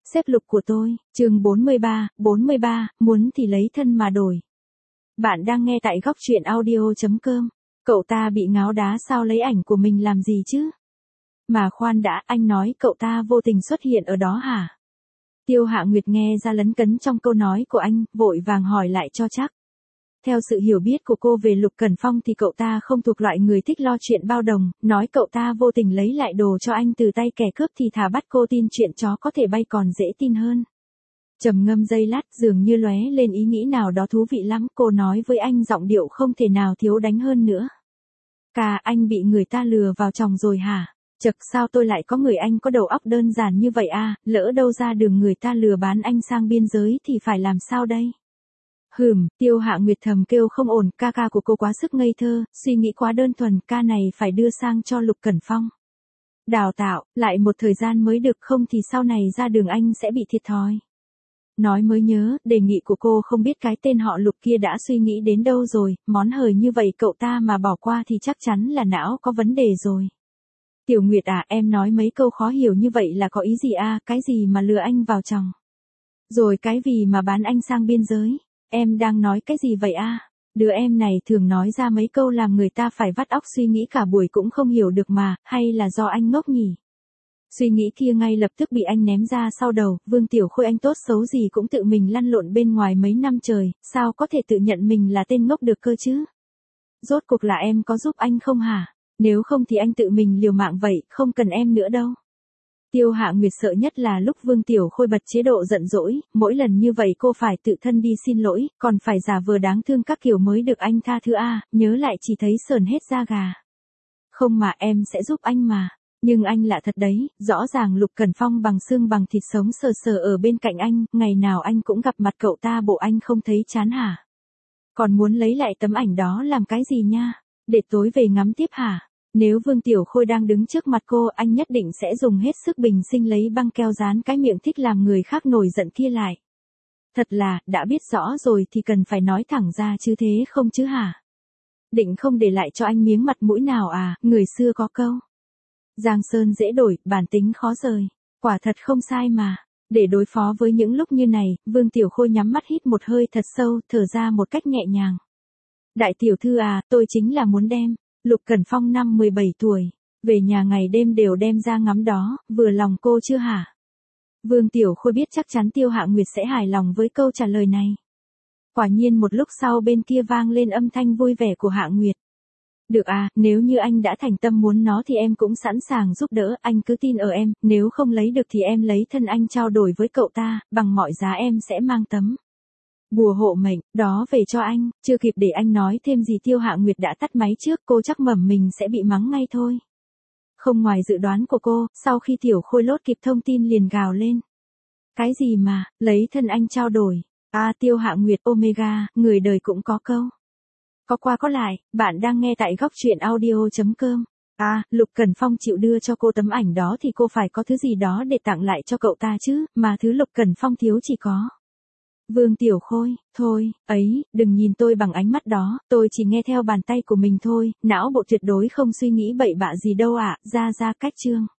Xếp lục của tôi, chương 43, muốn thì lấy thân mà đổi. Bạn đang nghe tại góc truyện audio.com. Cậu ta bị ngáo đá sao lấy ảnh của mình làm gì chứ? Mà khoan đã, anh nói cậu ta vô tình xuất hiện ở đó hả? Tiêu Hạ Nguyệt nghe ra lấn cấn trong câu nói của anh, vội vàng hỏi lại cho chắc. Theo sự hiểu biết của cô về Lục Cẩn Phong thì cậu ta không thuộc loại người thích lo chuyện bao đồng, nói cậu ta vô tình lấy lại đồ cho anh từ tay kẻ cướp thì thà bắt cô tin chuyện chó có thể bay còn dễ tin hơn. Trầm ngâm giây lát, dường như lóe lên ý nghĩ nào đó thú vị lắm, cô nói với anh giọng điệu không thể nào thiếu đánh hơn nữa. Anh bị người ta lừa vào chồng rồi hả? Chật, sao tôi lại có người anh có đầu óc đơn giản như vậy à, lỡ đâu ra đường người ta lừa bán anh sang biên giới thì phải làm sao đây? Tiêu Hạ Nguyệt thầm kêu không ổn, ca của cô quá sức ngây thơ, suy nghĩ quá đơn thuần, ca này phải đưa sang cho Lục Cẩn Phong. Đào tạo, lại một thời gian mới được, không thì sau này ra đường anh sẽ bị thiệt thòi. Nói mới nhớ, đề nghị của cô không biết cái tên họ Lục kia đã suy nghĩ đến đâu rồi, món hời như vậy cậu ta mà bỏ qua thì chắc chắn là não có vấn đề rồi. Tiểu Nguyệt à, em nói mấy câu khó hiểu như vậy là có ý gì à, cái gì mà lừa anh vào chồng? Rồi cái vì mà bán anh sang biên giới? Em đang nói cái gì vậy à? Đứa em này thường nói ra mấy câu làm người ta phải vắt óc suy nghĩ cả buổi cũng không hiểu được mà, hay là do anh ngốc nhỉ? Suy nghĩ kia ngay lập tức bị anh ném ra sau đầu, Vương Tiểu Khôi anh tốt xấu gì cũng tự mình lăn lộn bên ngoài mấy năm trời, sao có thể tự nhận mình là tên ngốc được cơ chứ? Rốt cuộc là em có giúp anh không hả? Nếu không thì anh tự mình liều mạng vậy, không cần em nữa đâu. Tiêu Hạ Nguyệt sợ nhất là lúc Vương Tiểu Khôi bật chế độ giận dỗi, mỗi lần như vậy cô phải tự thân đi xin lỗi, còn phải giả vờ đáng thương các kiểu mới được anh tha thứ a, nhớ lại chỉ thấy sờn hết da gà. Không mà em sẽ giúp anh mà, nhưng anh lạ thật đấy, rõ ràng Lục Cẩn Phong bằng xương bằng thịt sống sờ sờ ở bên cạnh anh, ngày nào anh cũng gặp mặt cậu ta, bộ anh không thấy chán hả? Còn muốn lấy lại tấm ảnh đó làm cái gì nha? Để tối về ngắm tiếp hả? Nếu Vương Tiểu Khôi đang đứng trước mặt cô, anh nhất định sẽ dùng hết sức bình sinh lấy băng keo dán cái miệng thích làm người khác nổi giận kia lại. Thật là, đã biết rõ rồi thì cần phải nói thẳng ra chứ thế không chứ hả? Định không để lại cho anh miếng mặt mũi nào à, người xưa có câu. Giang sơn dễ đổi, bản tính khó rời. Quả thật không sai mà. Để đối phó với những lúc như này, Vương Tiểu Khôi nhắm mắt hít một hơi thật sâu, thở ra một cách nhẹ nhàng. Đại tiểu thư à, tôi chính là muốn đem Lục Cẩn Phong năm 17 tuổi, về nhà ngày đêm đều đem ra ngắm đó, vừa lòng cô chưa hả? Vương Tiểu Khôi biết chắc chắn Tiêu Hạ Nguyệt sẽ hài lòng với câu trả lời này. Quả nhiên một lúc sau bên kia vang lên âm thanh vui vẻ của Hạ Nguyệt. Được à, nếu như anh đã thành tâm muốn nó thì em cũng sẵn sàng giúp đỡ, anh cứ tin ở em, nếu không lấy được thì em lấy thân anh trao đổi với cậu ta, bằng mọi giá em sẽ mang tấm bùa hộ mệnh đó về cho anh. Chưa kịp để anh nói thêm gì Tiêu Hạ Nguyệt đã tắt máy trước, cô chắc mẩm mình sẽ bị mắng ngay thôi. Không ngoài dự đoán của cô, sau khi Tiểu Khôi lốt kịp thông tin liền gào lên. Cái gì mà, lấy thân anh trao đổi? Tiêu Hạ Nguyệt Omega, người đời cũng có câu. Có qua có lại, bạn đang nghe tại góc truyện audio.com. Lục Cẩn Phong chịu đưa cho cô tấm ảnh đó thì cô phải có thứ gì đó để tặng lại cho cậu ta chứ, mà thứ Lục Cẩn Phong thiếu chỉ có. Vương Tiểu Khôi, thôi, đừng nhìn tôi bằng ánh mắt đó, tôi chỉ nghe theo bàn tay của mình thôi, não bộ tuyệt đối không suy nghĩ bậy bạ gì đâu ạ, ra cách chương.